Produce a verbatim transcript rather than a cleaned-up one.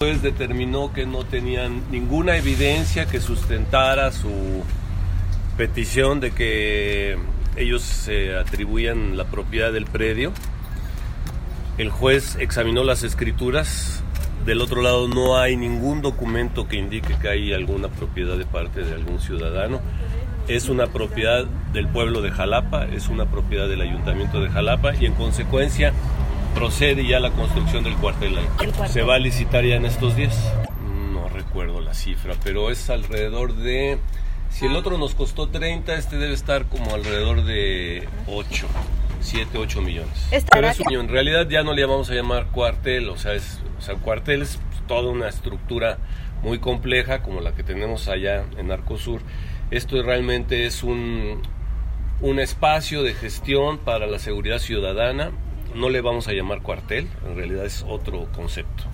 El juez determinó que no tenían ninguna evidencia que sustentara su petición de que ellos se atribuían la propiedad del predio. El juez examinó las escrituras. Del otro lado no hay ningún documento que indique que hay alguna propiedad de parte de algún ciudadano. Es una propiedad del pueblo de Jalapa, es una propiedad del ayuntamiento de Jalapa y en consecuencia procede ya la construcción del cuartel ahí. Se va a licitar ya en estos días. No recuerdo la cifra, pero es alrededor de... Si el otro nos costó treinta, este debe estar como alrededor de ocho, siete, ocho millones. Pero es un, en realidad ya no le vamos a llamar cuartel, o sea, es, o sea, cuartel es toda una estructura muy compleja como la que tenemos allá en Arcosur. Esto realmente es un, un espacio de gestión para la seguridad ciudadana. No le vamos a llamar cuartel, en realidad es otro concepto.